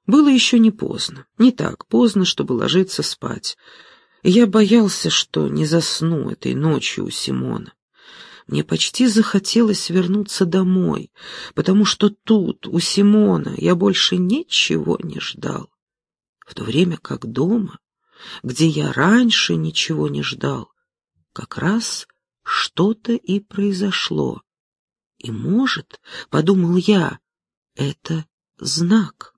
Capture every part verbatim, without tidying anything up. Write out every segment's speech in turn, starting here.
Было еще не поздно, не так поздно, чтобы ложиться спать. И я боялся, что не засну этой ночью у Симона. Мне почти захотелось вернуться домой, потому что тут, у Симона, я больше ничего не ждал. В то время как дома, где я раньше ничего не ждал, как раз что-то и произошло. И, может, — подумал я, — это знак.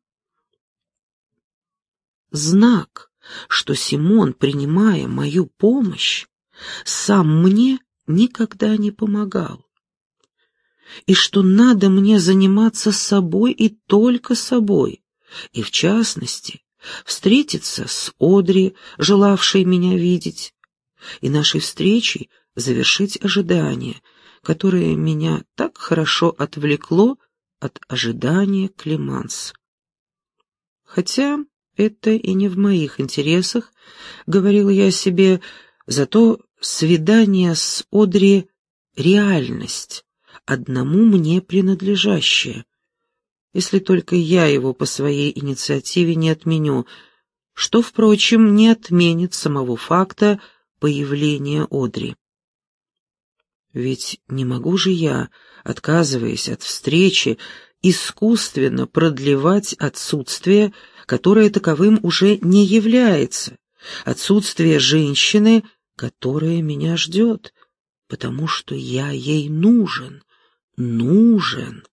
Знак, что Симон, принимая мою помощь, сам мне никогда не помогал. И что надо мне заниматься собой и только собой, и, в частности, встретиться с Одри, желавшей меня видеть, и нашей встречей завершить ожидание, которое меня так хорошо отвлекло от ожидания Клеманс. Хотя это и не в моих интересах, говорила я себе, зато свидание с Одри — реальность, одному мне принадлежащая, если только я его по своей инициативе не отменю, что, впрочем, не отменит самого факта появления Одри. Ведь не могу же я, отказываясь от встречи, искусственно продлевать отсутствие, которое таковым уже не является, отсутствие женщины, которая меня ждет, потому что я ей нужен, нужен.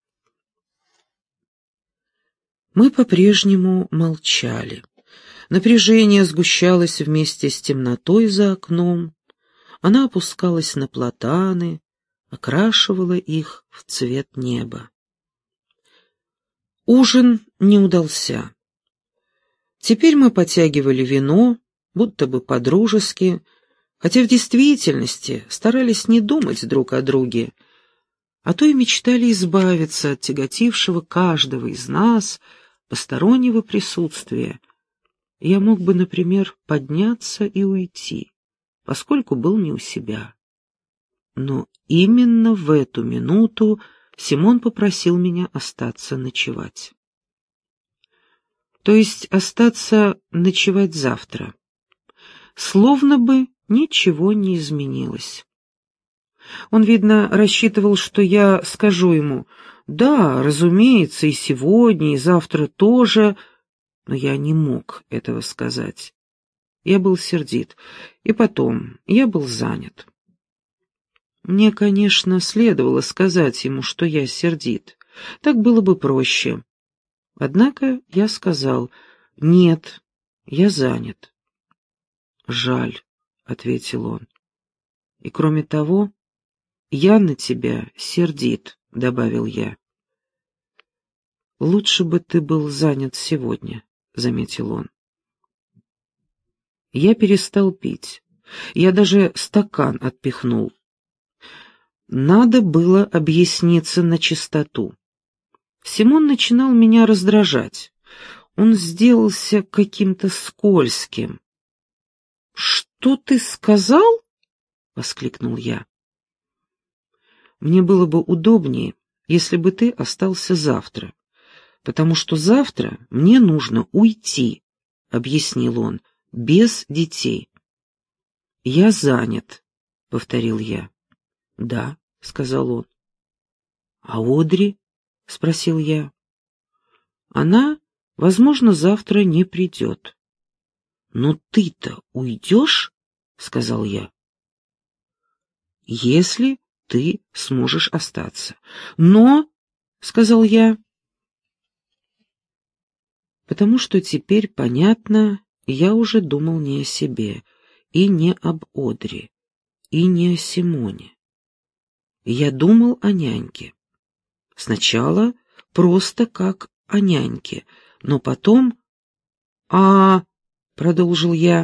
Мы по-прежнему молчали. Напряжение сгущалось вместе с темнотой за окном. Она опускалась на платаны, окрашивала их в цвет неба. Ужин не удался. Теперь мы потягивали вино, будто бы по-дружески, хотя в действительности старались не думать друг о друге, а то и мечтали избавиться от тяготившего каждого из нас постороннего присутствия. Я мог бы, например, подняться и уйти, поскольку был не у себя. Но именно в эту минуту Симон попросил меня остаться ночевать. То есть остаться ночевать завтра. Словно бы ничего не изменилось. Он, видно, рассчитывал, что я скажу ему: «Да, разумеется, и сегодня, и завтра тоже», но я не мог этого сказать. Я был сердит, и потом я был занят. Мне, конечно, следовало сказать ему, что я сердит. Так было бы проще. Однако я сказал: «Нет, я занят». «Жаль», — ответил он. «И кроме того, я на тебя сердит», — добавил я. «Лучше бы ты был занят сегодня», — заметил он. Я перестал пить. Я даже стакан отпихнул. Надо было объясниться начистоту. Симон начинал меня раздражать. Он сделался каким-то скользким. «Что ты сказал?» — воскликнул я. «Мне было бы удобнее, если бы ты остался завтра, потому что завтра мне нужно уйти», — объяснил он, — «без детей». «Я занят», — повторил я. «Да», — сказал он. «А Одри?» — спросил я. «Она, возможно, завтра не придет». «Но ты-то уйдешь?» — сказал я. «Если ты сможешь остаться». «Но», — сказал я, потому что теперь, понятно, я уже думал не о себе, и не об Одри, и не о Симоне. Я думал о няньке. Сначала просто как о няньке, но потом... «А...» — продолжил я.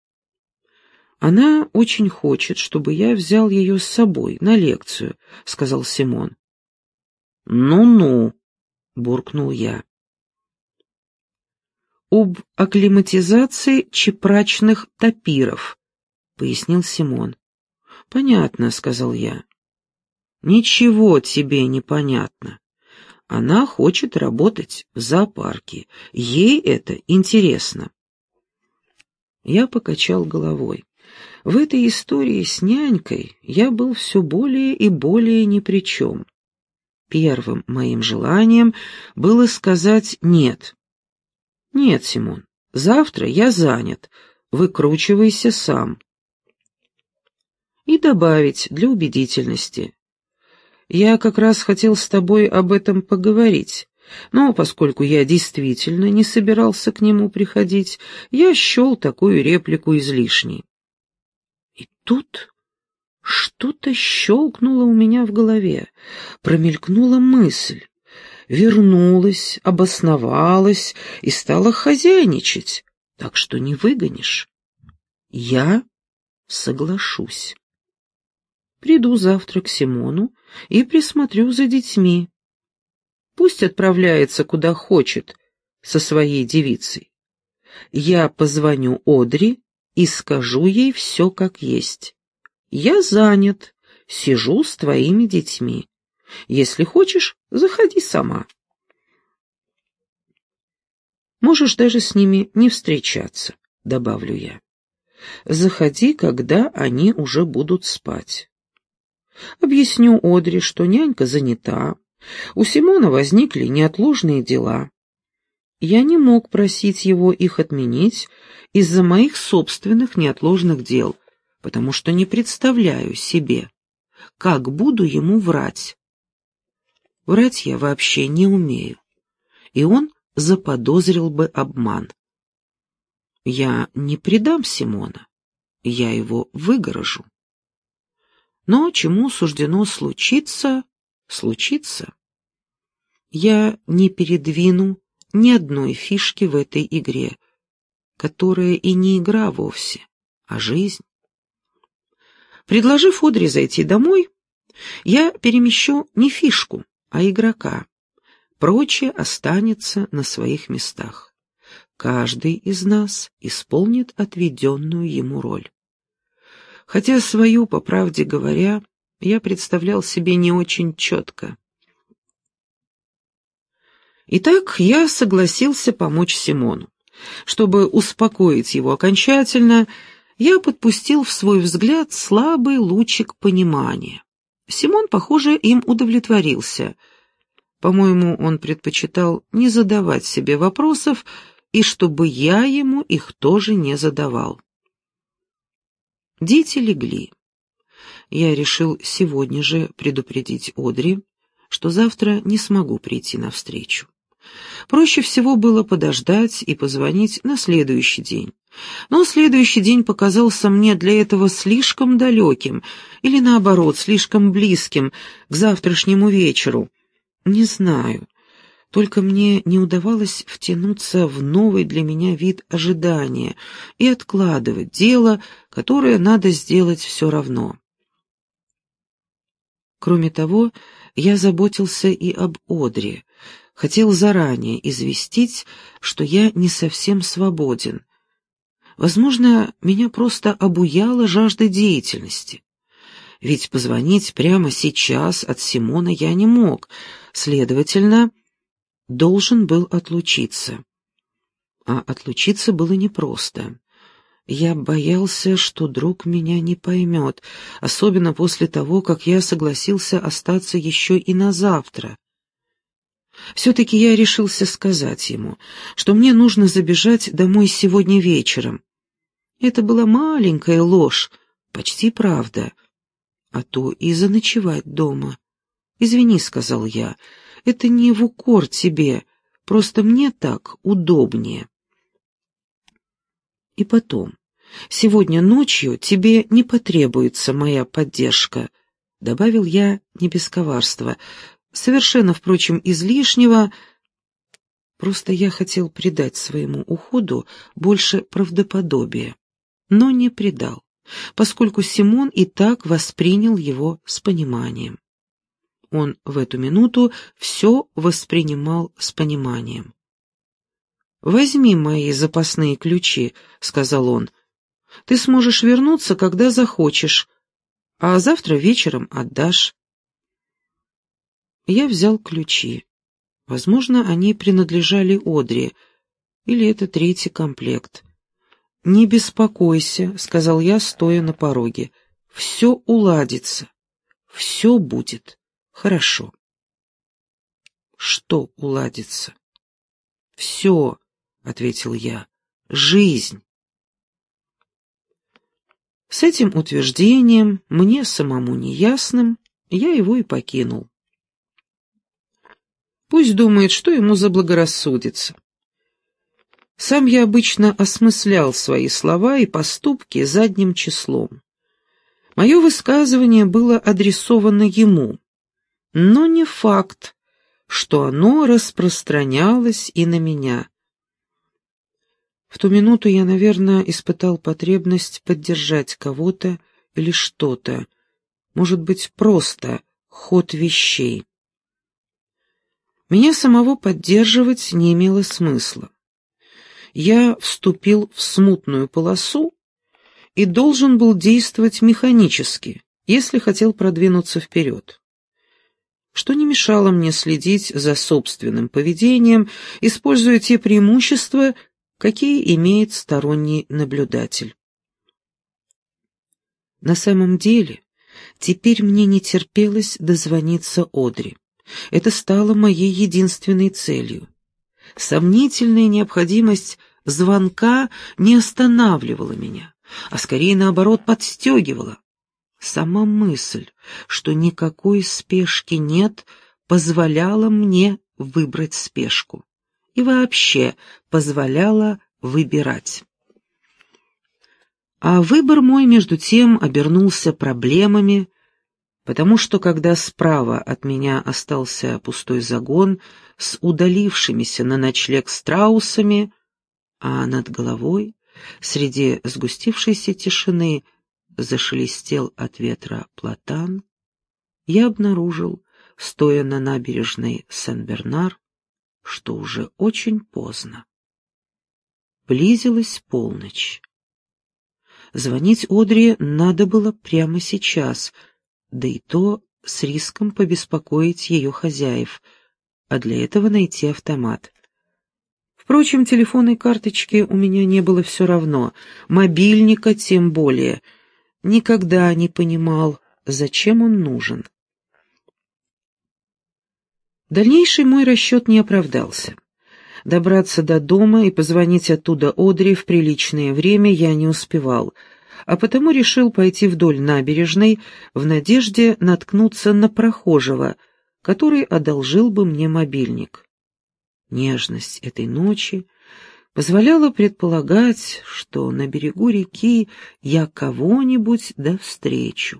«Она очень хочет, чтобы я взял ее с собой на лекцию», — сказал Симон. «Ну-ну», — буркнул я. «Об акклиматизации чепрачных тапиров», — пояснил Симон. «Понятно», — сказал я. «Ничего тебе не понятно. Она хочет работать в зоопарке. Ей это интересно. Я покачал головой. В этой истории с нянькой я был все более и более ни при чем. Первым моим желанием было сказать «нет». «Нет, Симон, завтра я занят. Выкручивайся сам». И добавить для убедительности: «Я как раз хотел с тобой об этом поговорить, но поскольку я действительно не собирался к нему приходить, я счел такую реплику излишней». И тут что-то щелкнуло у меня в голове, промелькнула мысль, вернулась, обосновалась и стала хозяйничать, так что не выгонишь. Я соглашусь. Приду завтра к Симону и присмотрю за детьми. Пусть отправляется куда хочет со своей девицей. Я позвоню Одри и скажу ей все как есть. Я занят, сижу с твоими детьми. Если хочешь, заходи сама. Можешь даже с ними не встречаться, добавлю я. Заходи, когда они уже будут спать. Объясню Одри, что нянька занята, у Симона возникли неотложные дела. Я не мог просить его их отменить из-за моих собственных неотложных дел, потому что не представляю себе, как буду ему врать. Врать я вообще не умею, и он заподозрил бы обман. Я не предам Симона, я его выгорожу. Но чему суждено случиться, случится. Я не передвину ни одной фишки в этой игре, которая и не игра вовсе, а жизнь. Предложив Одри зайти домой, я перемещу не фишку, а игрока. Прочее останется на своих местах. Каждый из нас исполнит отведенную ему роль. Хотя свою, по правде говоря, я представлял себе не очень четко. Итак, я согласился помочь Симону. Чтобы успокоить его окончательно, я подпустил в свой взгляд слабый лучик понимания. Симон, похоже, им удовлетворился. По-моему, он предпочитал не задавать себе вопросов, и чтобы я ему их тоже не задавал. Дети легли. Я решил сегодня же предупредить Одри, что завтра не смогу прийти навстречу. Проще всего было подождать и позвонить на следующий день. Но следующий день показался мне для этого слишком далеким, или наоборот, слишком близким к завтрашнему вечеру. Не знаю, только мне не удавалось втянуться в новый для меня вид ожидания и откладывать дело, которое надо сделать все равно. Кроме того, я заботился и об Одри, хотел заранее известить, что я не совсем свободен. Возможно, меня просто обуяла жажда деятельности. Ведь позвонить прямо сейчас от Симона я не мог, следовательно, должен был отлучиться. А отлучиться было непросто. Я боялся, что друг меня не поймет, особенно после того, как я согласился остаться еще и на завтра. Все-таки я решился сказать ему, что мне нужно забежать домой сегодня вечером. Это была маленькая ложь, почти правда, а то и заночевать дома. «Извини», — сказал я, — «это не в укор тебе, просто мне так удобнее». И потом, сегодня ночью тебе не потребуется моя поддержка, — добавил я не без коварства, совершенно, впрочем, излишнего. Просто я хотел придать своему уходу больше правдоподобия, но не придал, поскольку Симон и так воспринял его с пониманием. Он в эту минуту все воспринимал с пониманием. «Возьми мои запасные ключи», — сказал он. «Ты сможешь вернуться, когда захочешь, а завтра вечером отдашь». Я взял ключи. Возможно, они принадлежали Одри, или это третий комплект. «Не беспокойся», — сказал я, стоя на пороге. «Все уладится. Все будет хорошо». «Что уладится?» «Все», — ответил я, — «жизнь». С этим утверждением, мне самому неясным, я его и покинул. Пусть думает, что ему заблагорассудится. Сам я обычно осмыслял свои слова и поступки задним числом. Мое высказывание было адресовано ему, но не факт, что оно распространялось и на меня. В ту минуту я, наверное, испытал потребность поддержать кого-то или что-то, может быть, просто ход вещей. Меня самого поддерживать не имело смысла. Я вступил в смутную полосу и должен был действовать механически, если хотел продвинуться вперед. Что не мешало мне следить за собственным поведением, используя те преимущества, какие имеет сторонний наблюдатель. На самом деле, теперь мне не терпелось дозвониться Одри. Это стало моей единственной целью. Сомнительная необходимость звонка не останавливала меня, а скорее, наоборот, подстегивала. Сама мысль, что никакой спешки нет, позволяла мне выбрать спешку. И вообще позволяла выбирать. А выбор мой, между тем, обернулся проблемами, потому что, когда справа от меня остался пустой загон с удалившимися на ночлег страусами, а над головой, среди сгустившейся тишины, зашелестел от ветра платан, я обнаружил, стоя на набережной Сен-Бернар, что уже очень поздно. Близилась полночь. Звонить Одри надо было прямо сейчас, да и то с риском побеспокоить ее хозяев, а для этого найти автомат. Впрочем, телефонной карточки у меня не было все равно, мобильника тем более. Никогда не понимал, зачем он нужен. Дальнейший мой расчет не оправдался. Добраться до дома и позвонить оттуда Одри в приличное время я не успевал, а потому решил пойти вдоль набережной в надежде наткнуться на прохожего, который одолжил бы мне мобильник. Нежность этой ночи позволяла предполагать, что на берегу реки я кого-нибудь да встречу.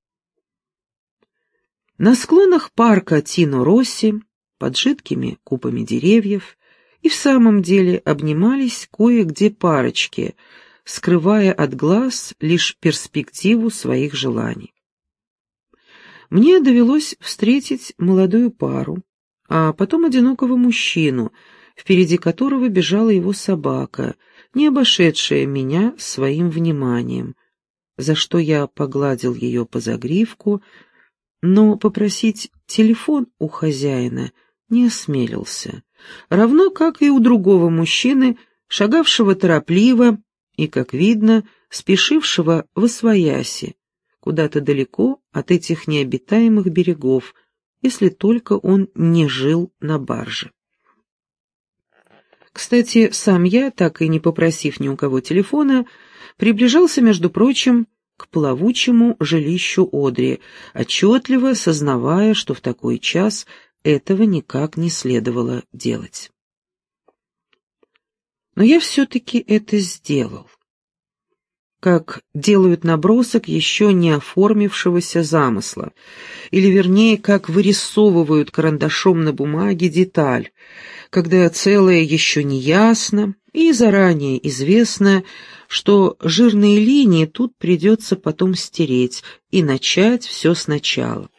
На склонах парка Тино-Росси, под жидкими купами деревьев, и в самом деле обнимались кое-где парочки, скрывая от глаз лишь перспективу своих желаний. Мне довелось встретить молодую пару, а потом одинокого мужчину, впереди которого бежала его собака, не обошедшая меня своим вниманием, за что я погладил ее по загривку, но попросить телефон у хозяина не осмелился, равно как и у другого мужчины, шагавшего торопливо и, как видно, спешившего восвояси, куда-то далеко от этих необитаемых берегов, если только он не жил на барже. Кстати, сам я, так и не попросив ни у кого телефона, приближался, между прочим, к плавучему жилищу Одри, отчетливо сознавая, что в такой час этого никак не следовало делать. Но я все-таки это сделал. Как делают набросок еще не оформившегося замысла, или, вернее, как вырисовывают карандашом на бумаге деталь, когда целое еще не ясно и заранее известно, что жирные линии тут придется потом стереть и начать все сначала.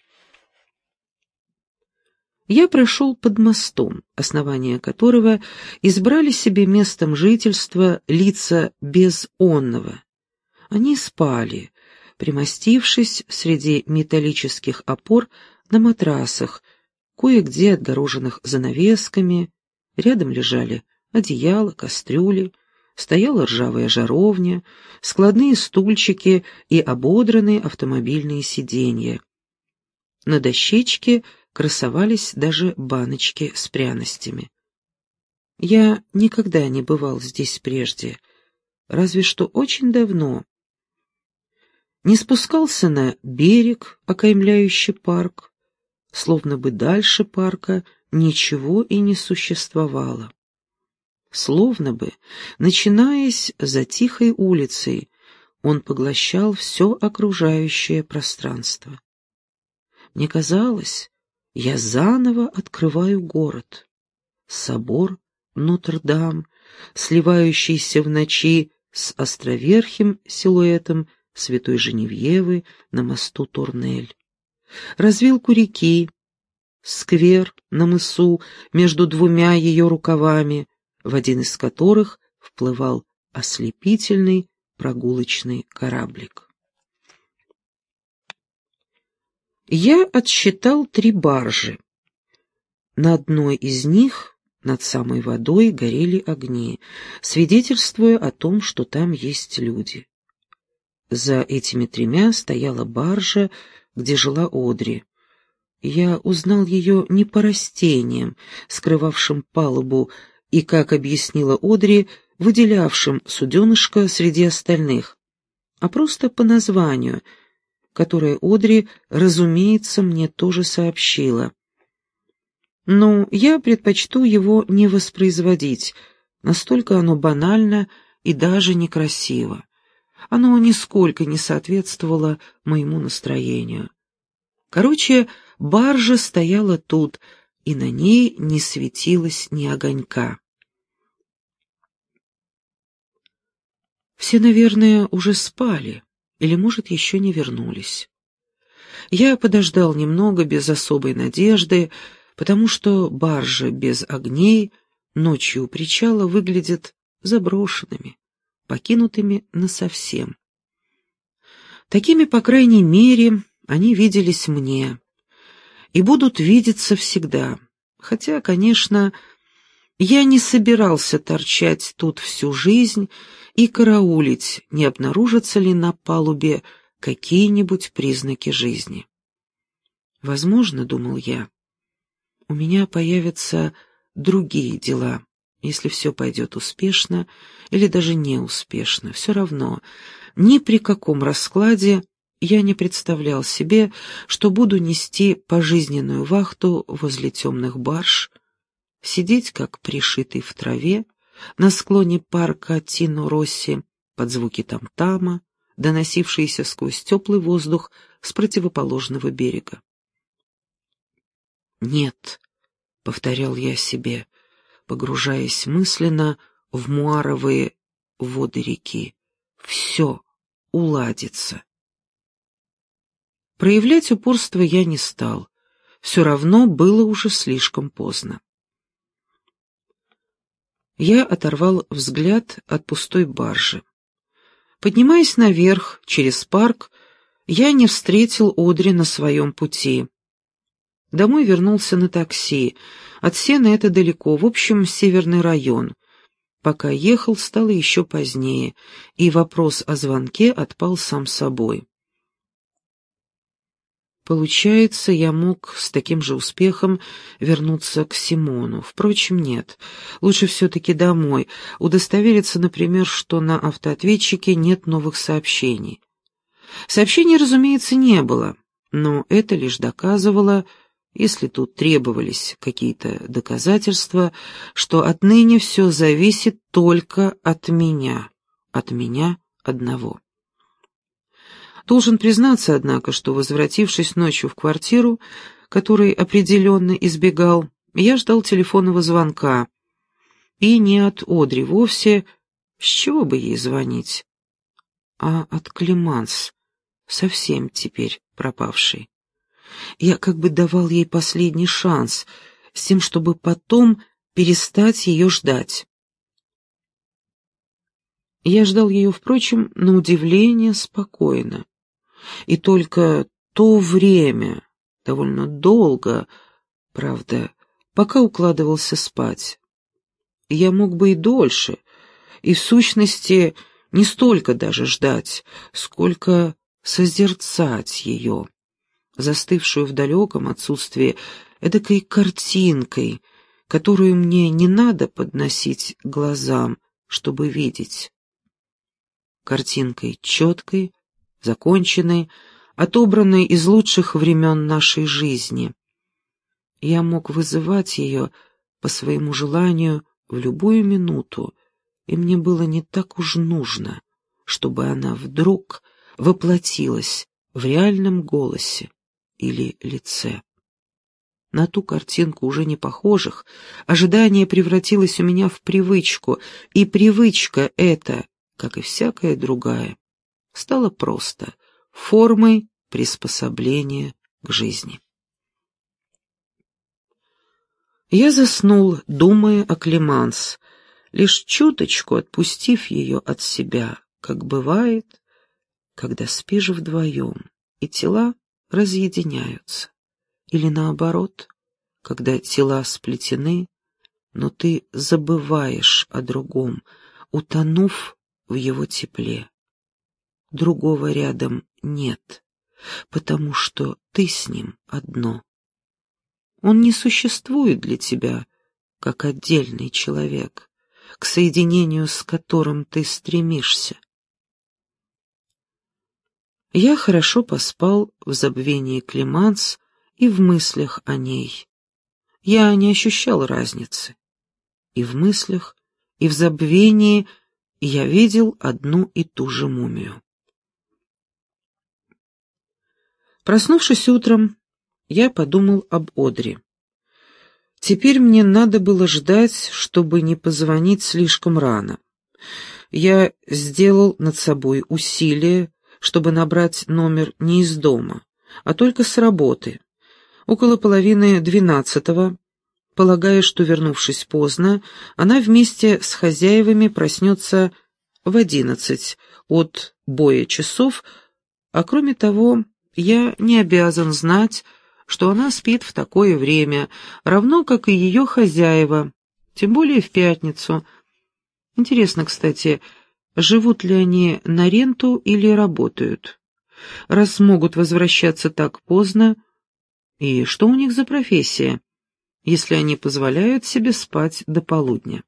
Я прошел под мостом, основание которого избрали себе местом жительства лица безонного. Они спали, примостившись среди металлических опор на матрасах, кое-где отгороженных занавесками, рядом лежали одеяла, кастрюли, стояла ржавая жаровня, складные стульчики и ободранные автомобильные сиденья. На дощечке красовались даже баночки с пряностями. Я никогда не бывал здесь прежде, разве что очень давно. Не спускался на берег, окаймляющий парк, словно бы дальше парка ничего и не существовало. Словно бы, начинаясь за тихой улицей, он поглощал все окружающее пространство. Мне казалось, я заново открываю город. Собор Нотр-Дам, сливающийся в ночи с островерхим силуэтом святой Женевьевы на мосту Турнель. Развилку реки, сквер на мысу между двумя ее рукавами, в один из которых вплывал ослепительный прогулочный кораблик. Я отсчитал три баржи. На одной из них, над самой водой, горели огни, свидетельствуя о том, что там есть люди. За этими тремя стояла баржа, где жила Одри. Я узнал ее не по растениям, скрывавшим палубу, и, как объяснила Одри, выделявшим суденышко среди остальных, а просто по названию, которое Одри, разумеется, мне тоже сообщила. Но я предпочту его не воспроизводить, настолько оно банально и даже некрасиво. Оно нисколько не соответствовало моему настроению. Короче, баржа стояла тут, и на ней не светилось ни огонька. Все, наверное, уже спали, или, может, еще не вернулись. Я подождал немного без особой надежды, потому что баржи без огней ночью у причала выглядят заброшенными, покинутыми насовсем. Такими, по крайней мере, они виделись мне и будут видеться всегда, хотя, конечно, я не собирался торчать тут всю жизнь и караулить, не обнаружатся ли на палубе какие-нибудь признаки жизни. Возможно, думал я, у меня появятся другие дела, если все пойдет успешно или даже неуспешно. Все равно, ни при каком раскладе я не представлял себе, что буду нести пожизненную вахту возле темных барж, сидеть как пришитый в траве на склоне парка Тино-Росси под звуки там-тама, доносившиеся сквозь теплый воздух с противоположного берега. «Нет», — повторял я себе, погружаясь мысленно в муаровые воды реки, — «все уладится». Проявлять упорство я не стал, все равно было уже слишком поздно. Я оторвал взгляд от пустой баржи. Поднимаясь наверх, через парк, я не встретил Одри на своем пути. Домой вернулся на такси. От Сена это далеко, в общем, северный район. Пока ехал, стало еще позднее, и вопрос о звонке отпал сам собой. Получается, я мог с таким же успехом вернуться к Симону. Впрочем, нет. Лучше все-таки домой. Удостовериться, например, что на автоответчике нет новых сообщений. Сообщений, разумеется, не было, но это лишь доказывало, если тут требовались какие-то доказательства, что отныне все зависит только от меня, от меня одного. Должен признаться, однако, что, возвратившись ночью в квартиру, которой определенно избегал, я ждал телефонного звонка. И не от Одри вовсе, с чего бы ей звонить, а от Клеманс, совсем теперь пропавшей. Я как бы давал ей последний шанс, с тем, чтобы потом перестать ее ждать. Я ждал ее, впрочем, на удивление спокойно. И только то время, довольно долго, Правда, пока укладывался спать. Я мог бы и дольше, и в сущности не столько даже ждать, сколько созерцать ее, застывшую в далеком отсутствии эдакой картинкой, которую мне не надо подносить к глазам, чтобы видеть. Картинкой четкой, законченной, отобранной из лучших времен нашей жизни. Я мог вызывать ее по своему желанию в любую минуту, и мне было не так уж нужно, чтобы она вдруг воплотилась в реальном голосе или лице. На ту картинку уже не похожих, ожидание превратилось у меня в привычку, и привычка эта, как и всякая другая, стала просто формой приспособления к жизни. Я заснул, думая о Клеманс, лишь чуточку отпустив ее от себя, как бывает, когда спишь вдвоем, и тела разъединяются, или наоборот, когда тела сплетены, но ты забываешь о другом, утонув в его тепле. Другого рядом нет, потому что ты с ним одно. Он не существует для тебя, как отдельный человек, к соединению с которым ты стремишься. Я хорошо поспал в забвении Клеманс и в мыслях о ней. Я не ощущал разницы. И в мыслях, и в забвении я видел одну и ту же мумию. Проснувшись утром, я подумал об Одри. Теперь мне надо было ждать, чтобы не позвонить слишком рано. Я сделал над собой усилие, чтобы набрать номер не из дома, а только с работы. Около половины двенадцатого, полагая, что, вернувшись поздно, она вместе с хозяевами проснется в одиннадцать от боя часов, а кроме того, я не обязан знать, что она спит в такое время, равно как и ее хозяева, тем более в пятницу. Интересно, кстати, живут ли они на ренту или работают? Раз могут возвращаться так поздно, и что у них за профессия, если они позволяют себе спать до полудня?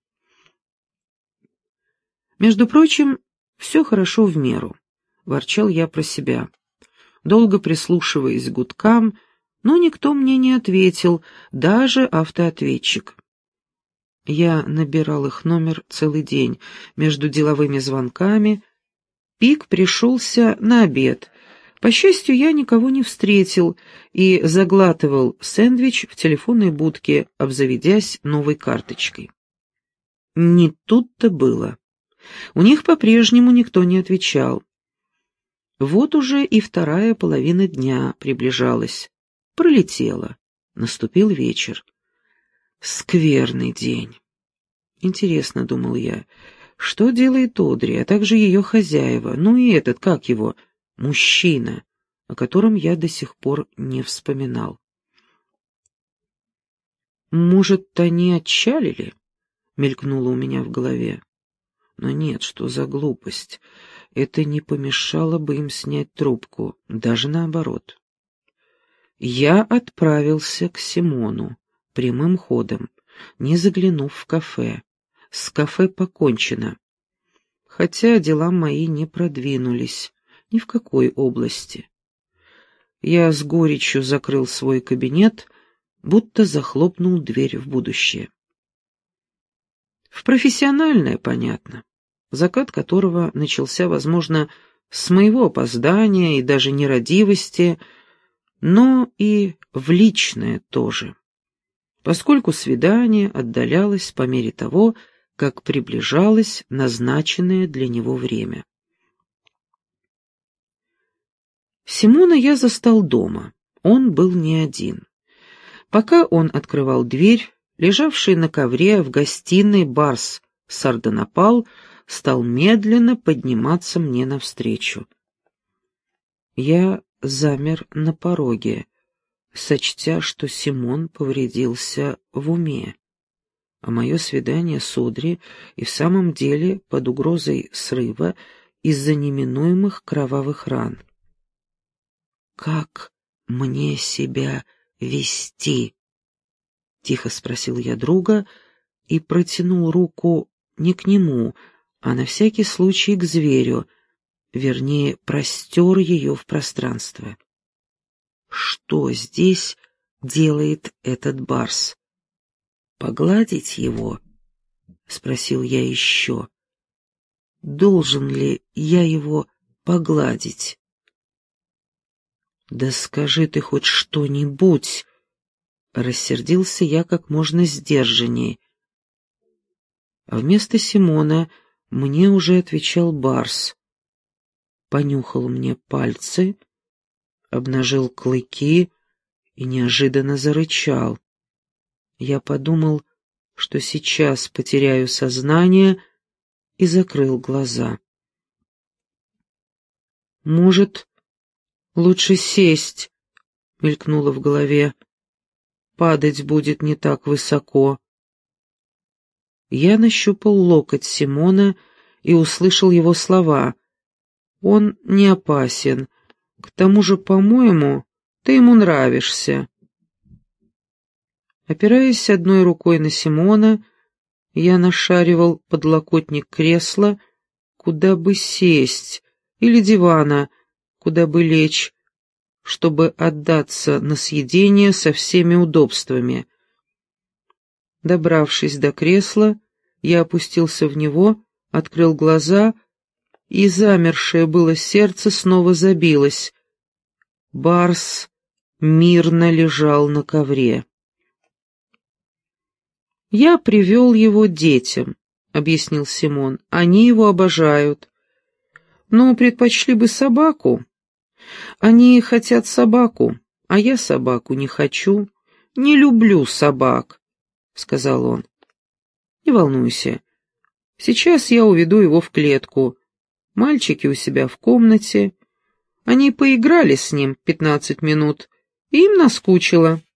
Между прочим, все хорошо в меру, ворчал я про себя, долго прислушиваясь к гудкам, но никто мне не ответил, даже автоответчик. Я набирал их номер целый день, между деловыми звонками. Пик пришелся на обед. По счастью, я никого не встретил и заглатывал сэндвич в телефонной будке, обзаведясь новой карточкой. Не тут-то было. У них по-прежнему никто не отвечал. Вот уже и вторая половина дня приближалась. Пролетела. Наступил вечер. Скверный день. Интересно, думал я, что делает Одри, а также ее хозяева, ну и этот, как его, мужчина, о котором я до сих пор не вспоминал. Может, они отчалили? Мелькнуло у меня в голове. Но нет, что за глупость. Это не помешало бы им снять трубку, даже наоборот. Я отправился к Симону прямым ходом, не заглянув в кафе. С кафе покончено. Хотя дела мои не продвинулись ни в какой области. Я с горечью закрыл свой кабинет, будто захлопнул дверь в будущее. В профессиональное, понятно, закат которого начался, возможно, с моего опоздания и даже нерадивости, но и в личное тоже, поскольку свидание отдалялось по мере того, как приближалось назначенное для него время. Симона я застал дома, он был не один. Пока он открывал дверь, лежавший на ковре в гостиной барс сардонапал стал медленно подниматься мне навстречу. Я замер на пороге. сочтя, что Симон повредился в уме, а мое свидание с Одри и в самом деле под угрозой срыва из-за неминуемых кровавых ран. «Как мне себя вести?» — тихо спросил я друга и протянул руку не к нему, а на всякий случай к зверю, вернее, простер ее в пространство. Что здесь делает этот барс? Погладить его? Спросил я еще. Должен ли я его погладить? Да скажи ты хоть что-нибудь, рассердился я как можно сдержанней. А вместо Симона мне уже отвечал барс. Понюхал мне пальцы, обнажил клыки и неожиданно зарычал. Я подумал, что сейчас потеряю сознание, и закрыл глаза. «Может, лучше сесть?» — мелькнуло в голове. «Падать будет не так высоко». Я нащупал локоть Симона и услышал его слова. «Он не опасен. К тому же, по-моему, ты ему нравишься». Опираясь одной рукой на Симона, я нашаривал подлокотник кресла, куда бы сесть, или дивана, куда бы лечь, чтобы отдаться на съедение со всеми удобствами. Добравшись до кресла, я опустился в него, открыл глаза, и замершее было сердце снова забилось. Барс мирно лежал на ковре. «Я привел его детям», — объяснил Симон. «Они его обожают. Но предпочли бы собаку. Они хотят собаку, а я собаку не хочу. Не люблю собак», — сказал он. «Не волнуйся. Сейчас я уведу его в клетку. Мальчики у себя в комнате. Они поиграли с ним пятнадцать минут, и им наскучило».